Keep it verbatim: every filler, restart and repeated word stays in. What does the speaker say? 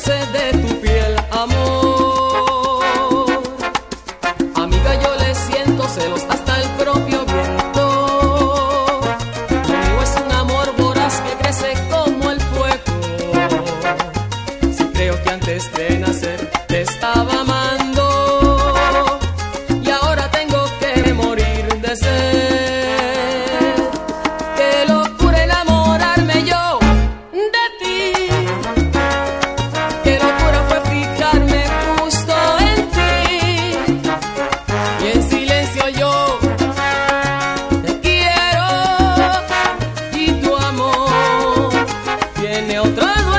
sed de tu piel, amor. Amiga, yo le siento celos hasta el propio viento. Lo mío es un amor voraz que crece como el fuego. Si creo que antes de nacer te estaba amando y ahora tengo que morir de sed. Qué locura enamorarme yo de ti. Qué locura fue fijarme justo en ti. Y en silencio yo te quiero y tu amor tiene otra.